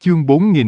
Chương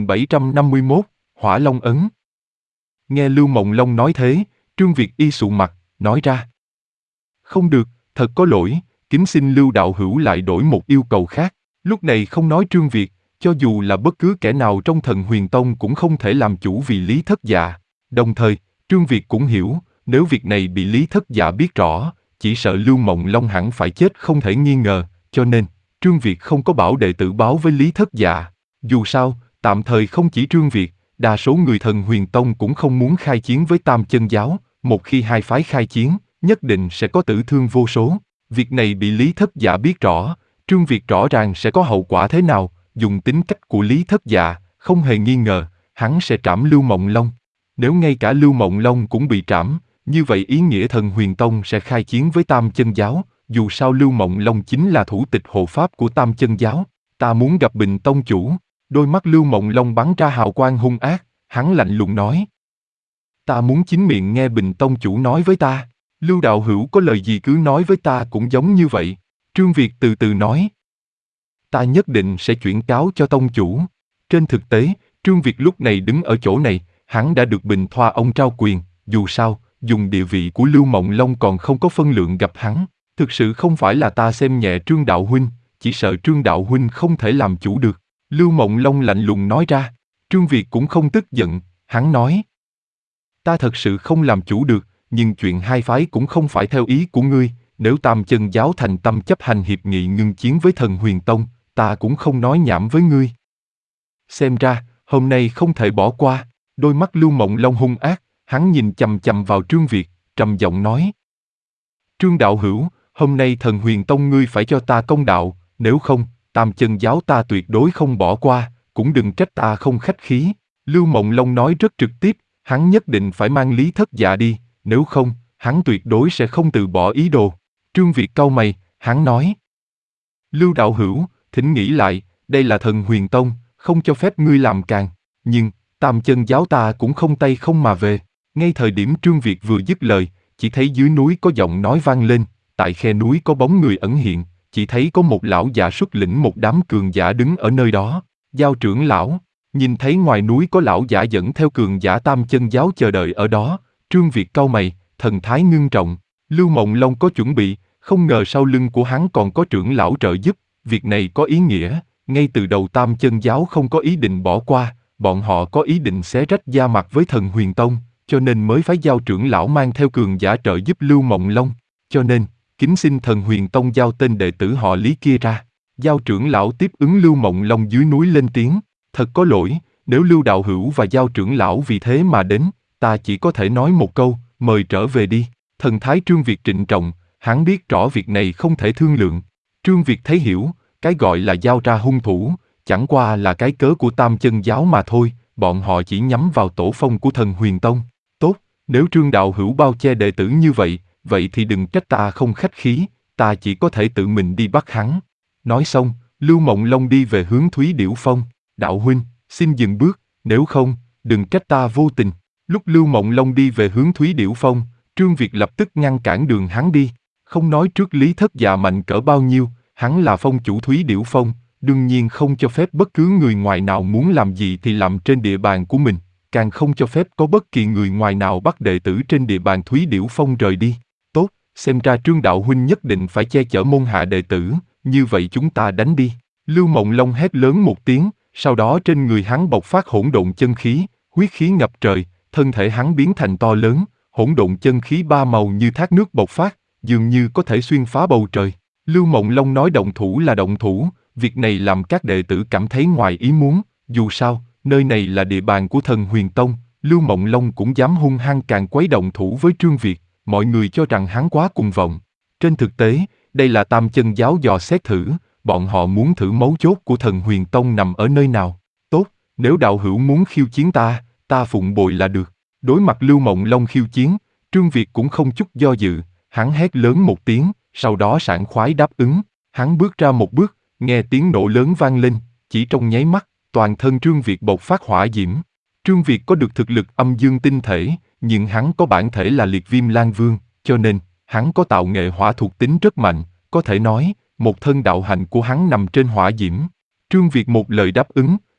4751, Hỏa Long Ấn. Nghe Lưu Mộng Long nói thế, Trương Việt y sụ mặt, nói ra. Không được, thật có lỗi, kính xin Lưu đạo hữu lại đổi một yêu cầu khác. Lúc này không nói Trương Việt, cho dù là bất cứ kẻ nào trong Thần Huyền Tông cũng không thể làm chủ vì Lý Thất Dạ. Đồng thời, Trương Việt cũng hiểu, nếu việc này bị Lý Thất Dạ biết rõ, chỉ sợ Lưu Mộng Long hẳn phải chết không thể nghi ngờ, cho nên, Trương Việt không có bảo đệ tử báo với Lý Thất Dạ. Dù sao, tạm thời không chỉ Trương Việt, đa số người Thần Huyền Tông cũng không muốn khai chiến với Tam Chân Giáo, một khi hai phái khai chiến, nhất định sẽ có tử thương vô số. Việc này bị Lý Thất Dạ biết rõ, Trương Việt rõ ràng sẽ có hậu quả thế nào, dùng tính cách của Lý Thất Dạ, không hề nghi ngờ, hắn sẽ trảm Lưu Mộng Long. Nếu ngay cả Lưu Mộng Long cũng bị trảm, như vậy ý nghĩa Thần Huyền Tông sẽ khai chiến với Tam Chân Giáo, dù sao Lưu Mộng Long chính là thủ tịch hộ pháp của Tam Chân Giáo. Ta muốn gặp Bình Tông chủ. Đôi mắt Lưu Mộng Long bắn ra hào quang hung ác, hắn lạnh lùng nói. Ta muốn chính miệng nghe Bình Tông chủ nói với ta. Lưu đạo hữu có lời gì cứ nói với ta cũng giống như vậy. Trương Việt từ từ nói. Ta nhất định sẽ chuyển cáo cho tông chủ. Trên thực tế, Trương Việt lúc này đứng ở chỗ này, hắn đã được Bình Thoa ông trao quyền, dù sao, dùng địa vị của Lưu Mộng Long còn không có phân lượng gặp hắn. Thực sự không phải là ta xem nhẹ Trương đạo huynh, chỉ sợ Trương đạo huynh không thể làm chủ được. Lưu Mộng Long lạnh lùng nói ra. Trương Việt cũng không tức giận, hắn nói. Ta thật sự không làm chủ được, nhưng chuyện hai phái cũng không phải theo ý của ngươi, nếu Tam Chân Giáo thành tâm chấp hành hiệp nghị ngưng chiến với Thần Huyền Tông, ta cũng không nói nhảm với ngươi. Xem ra, hôm nay không thể bỏ qua. Đôi mắt Lưu Mộng Long hung ác, hắn nhìn chằm chằm vào Trương Việt, trầm giọng nói. Trương đạo hữu, hôm nay Thần Huyền Tông ngươi phải cho ta công đạo, nếu không, Tam Chân Giáo ta tuyệt đối không bỏ qua, cũng đừng trách ta không khách khí. Lưu Mộng Long nói rất trực tiếp, hắn nhất định phải mang Lý Thất Dạ đi, nếu không, hắn tuyệt đối sẽ không từ bỏ ý đồ. Trương Việt cau mày, hắn nói. Lưu đạo hữu, thỉnh nghĩ lại, đây là Thần Huyền Tông, không cho phép ngươi làm càn, nhưng, Tam Chân Giáo ta cũng không tay không mà về. Ngay thời điểm Trương Việt vừa dứt lời, chỉ thấy dưới núi có giọng nói vang lên, tại khe núi có bóng người ẩn hiện, chỉ thấy có một lão giả xuất lĩnh một đám cường giả đứng ở nơi đó. Giao trưởng lão, nhìn thấy ngoài núi có lão giả dẫn theo cường giả Tam Chân Giáo chờ đợi ở đó, Trương Việt cau mày, thần thái ngưng trọng. Lưu Mộng Long có chuẩn bị, không ngờ sau lưng của hắn còn có trưởng lão trợ giúp, việc này có ý nghĩa, ngay từ đầu Tam Chân Giáo không có ý định bỏ qua, bọn họ có ý định xé rách da mặt với Thần Huyền Tông, cho nên mới phái Giao trưởng lão mang theo cường giả trợ giúp Lưu Mộng Long, cho nên, kính xin Thần Huyền Tông giao tên đệ tử họ Lý kia ra. Giao trưởng lão tiếp ứng Lưu Mộng Long dưới núi lên tiếng, thật có lỗi, nếu Lưu đạo hữu và Giao trưởng lão vì thế mà đến, ta chỉ có thể nói một câu, mời trở về đi. Thần thái Trương Việt trịnh trọng, hắn biết rõ việc này không thể thương lượng. Trương Việt thấy hiểu, cái gọi là giao ra hung thủ, chẳng qua là cái cớ của Tam Chân Giáo mà thôi, bọn họ chỉ nhắm vào tổ phong của Thần Huyền Tông. Tốt, nếu Trương đạo hữu bao che đệ tử như vậy, vậy thì đừng trách ta không khách khí, ta chỉ có thể tự mình đi bắt hắn. Nói xong, Lưu Mộng Long đi về hướng Thúy Điểu Phong. Đạo huynh, xin dừng bước, nếu không, đừng trách ta vô tình. Lúc Lưu Mộng Long đi về hướng Thúy Điểu Phong, Trương Việt lập tức ngăn cản đường hắn đi. Không nói trước Lý Thất Dạ mạnh cỡ bao nhiêu, hắn là phong chủ Thúy Điểu Phong, đương nhiên không cho phép bất cứ người ngoài nào muốn làm gì thì làm trên địa bàn của mình, càng không cho phép có bất kỳ người ngoài nào bắt đệ tử trên địa bàn Thúy Điểu Phong rời đi. Tốt, xem ra Trương đạo huynh nhất định phải che chở môn hạ đệ tử, như vậy chúng ta đánh đi. Lưu Mộng Long hét lớn một tiếng, sau đó trên người hắn bộc phát hỗn độn chân khí, huyết khí ngập trời, thân thể hắn biến thành to lớn, hỗn độn chân khí ba màu như thác nước bộc phát, dường như có thể xuyên phá bầu trời. Lưu Mộng Long nói động thủ là động thủ, việc này làm các đệ tử cảm thấy ngoài ý muốn, dù sao, nơi này là địa bàn của Thần Huyền Tông, Lưu Mộng Long cũng dám hung hăng càng quấy động thủ với Trương Việt, mọi người cho rằng hắn quá cuồng vọng. Trên thực tế, đây là Tam Chân Giáo dò xét thử, bọn họ muốn thử mấu chốt của Thần Huyền Tông nằm ở nơi nào. Tốt, nếu đạo hữu muốn khiêu chiến ta phụng bồi là được. Đối mặt Lưu Mộng Long khiêu chiến, Trương Việt cũng không chút do dự, hắn hét lớn một tiếng, sau đó sảng khoái đáp ứng. Hắn bước ra một bước, nghe tiếng nổ lớn vang lên, chỉ trong nháy mắt, toàn thân Trương Việt bộc phát hỏa diễm. Trương Việt có được thực lực âm dương tinh thể, nhưng hắn có bản thể là Liệt Viêm Lan Vương, cho nên, hắn có tạo nghệ hỏa thuộc tính rất mạnh, có thể nói, một thân đạo hạnh của hắn nằm trên hỏa diễm. Trương Việt một lời đáp ứng,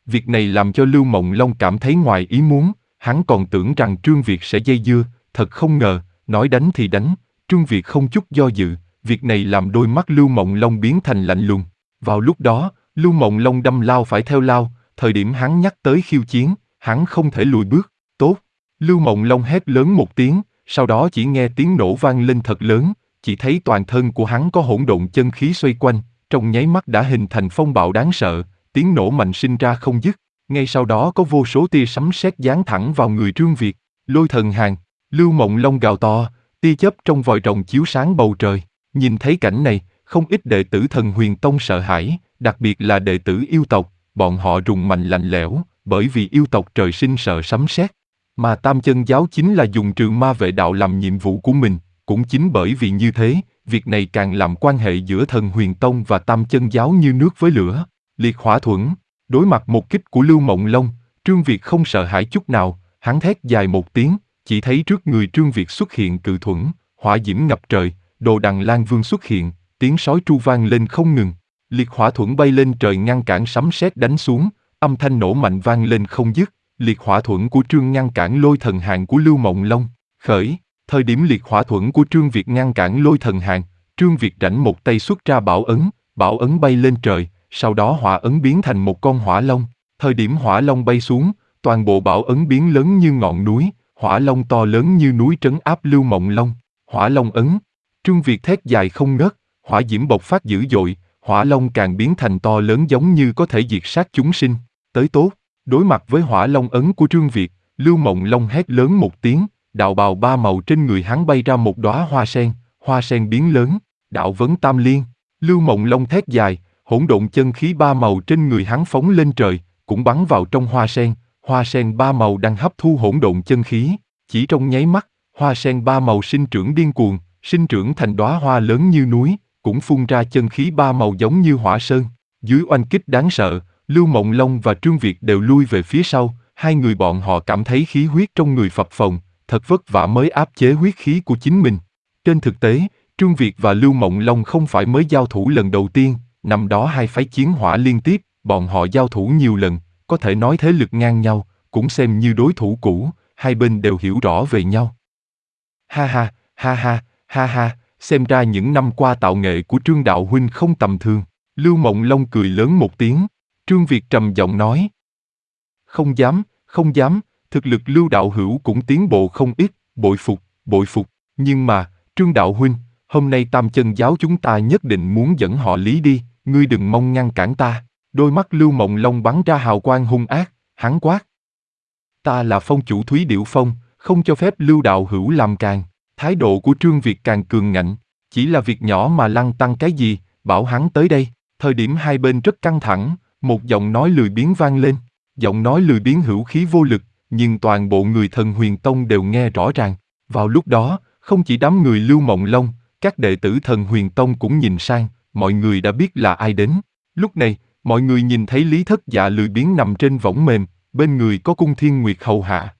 Việc này làm cho Lưu Mộng Long cảm thấy ngoài ý muốn, hắn còn tưởng rằng Trương Việt sẽ dây dưa, thật không ngờ, nói đánh thì đánh, Trương Việt không chút do dự, việc này làm đôi mắt Lưu Mộng Long biến thành lạnh lùng. Vào lúc đó, Lưu Mộng Long đâm lao phải theo lao, thời điểm hắn nhắc tới khiêu chiến, hắn không thể lùi bước. Tốt! Lưu Mộng Long hét lớn một tiếng, sau đó chỉ nghe tiếng nổ vang lên thật lớn, chỉ thấy toàn thân của hắn có hỗn độn chân khí xoay quanh, trong nháy mắt đã hình thành phong bạo đáng sợ, tiếng nổ mạnh sinh ra không dứt. Ngay sau đó có vô số tia sấm sét giáng thẳng vào người Trương Việt. Lôi thần hàn, Lưu Mộng Long gào to, tia chớp trong vòi rồng chiếu sáng bầu trời. Nhìn thấy cảnh này, không ít đệ tử Thần Huyền Tông sợ hãi, đặc biệt là đệ tử yêu tộc, bọn họ rùng mạnh lạnh lẽo, bởi vì yêu tộc trời sinh sợ sấm sét. Mà Tam Chân Giáo chính là dùng Trường Ma Vệ Đạo làm nhiệm vụ của mình, cũng chính bởi vì như thế, việc này càng làm quan hệ giữa Thần Huyền Tông và Tam Chân Giáo như nước với lửa. Liệt hỏa thuẫn, đối mặt một kích của Lưu Mộng Long, Trương Việt không sợ hãi chút nào, hắn thét dài một tiếng, chỉ thấy trước người Trương Việt xuất hiện cự thuẫn, hỏa diễm ngập trời, Đồ Đằng Lan Vương xuất hiện, tiếng sói tru vang lên không ngừng. Liệt hỏa thuẫn bay lên trời ngăn cản sấm sét đánh xuống, âm thanh nổ mạnh vang lên không dứt. Liệt hỏa thuẫn của Trương ngăn cản lôi thần hàn của Lưu Mộng Long. Khởi, thời điểm liệt hỏa thuẫn của Trương Việt ngăn cản lôi thần hàn, Trương Việt rảnh một tay xuất ra bảo ấn bay lên trời, sau đó hỏa ấn biến thành một con hỏa long. Thời điểm hỏa long bay xuống, toàn bộ bảo ấn biến lớn như ngọn núi, hỏa long to lớn như núi trấn áp Lưu Mộng Long. Hỏa long ấn, Trương Việt thét dài không ngớt, hỏa diễm bộc phát dữ dội, hỏa long càng biến thành to lớn giống như có thể diệt sát chúng sinh. Tới tốt! Đối mặt với hỏa long ấn của Trương Việt, Lưu Mộng Long hét lớn một tiếng, đạo bào ba màu trên người hắn bay ra một đóa hoa sen biến lớn, đạo vấn tam liên. Lưu Mộng Long thét dài, hỗn độn chân khí ba màu trên người hắn phóng lên trời, cũng bắn vào trong hoa sen ba màu đang hấp thu hỗn độn chân khí. Chỉ trong nháy mắt, hoa sen ba màu sinh trưởng điên cuồng, sinh trưởng thành đóa hoa lớn như núi, cũng phun ra chân khí ba màu giống như hỏa sơn. Dưới oanh kích đáng sợ, Lưu Mộng Long và Trương Việt đều lui về phía sau, hai người bọn họ cảm thấy khí huyết trong người phập phồng, thật vất vả mới áp chế huyết khí của chính mình. Trên thực tế, Trương Việt và Lưu Mộng Long không phải mới giao thủ lần đầu tiên, năm đó hai phái chiến hỏa liên tiếp, bọn họ giao thủ nhiều lần, có thể nói thế lực ngang nhau, cũng xem như đối thủ cũ, hai bên đều hiểu rõ về nhau. Ha ha, ha ha, ha ha, xem ra những năm qua tạo nghệ của Trương đạo huynh không tầm thường. Lưu Mộng Long cười lớn một tiếng. Trương Việt trầm giọng nói. Không dám, thực lực Lưu đạo hữu cũng tiến bộ không ít, bội phục, nhưng mà, Trương đạo huynh, hôm nay Tam Chân Giáo chúng ta nhất định muốn dẫn họ Lý đi, ngươi đừng mong ngăn cản ta. Đôi mắt Lưu Mộng Long bắn ra hào quang hung ác, hắn quát. Ta là phong chủ Thúy Điểu Phong, không cho phép Lưu đạo hữu làm càn. Thái độ của Trương Việt càng cường ngạnh, chỉ là việc nhỏ mà lăng tăng cái gì, bảo hắn tới đây. Thời điểm hai bên rất căng thẳng, một giọng nói lười biếng vang lên. Giọng nói lười biếng hữu khí vô lực, nhưng toàn bộ người Thần Huyền Tông đều nghe rõ ràng. Vào lúc đó, không chỉ đám người Lưu Mộng Long, các đệ tử Thần Huyền Tông cũng nhìn sang, mọi người đã biết là ai đến. Lúc này, mọi người nhìn thấy Lý Thất Dạ lười biếng nằm trên võng mềm, bên người có Cung Thiên Nguyệt hầu hạ,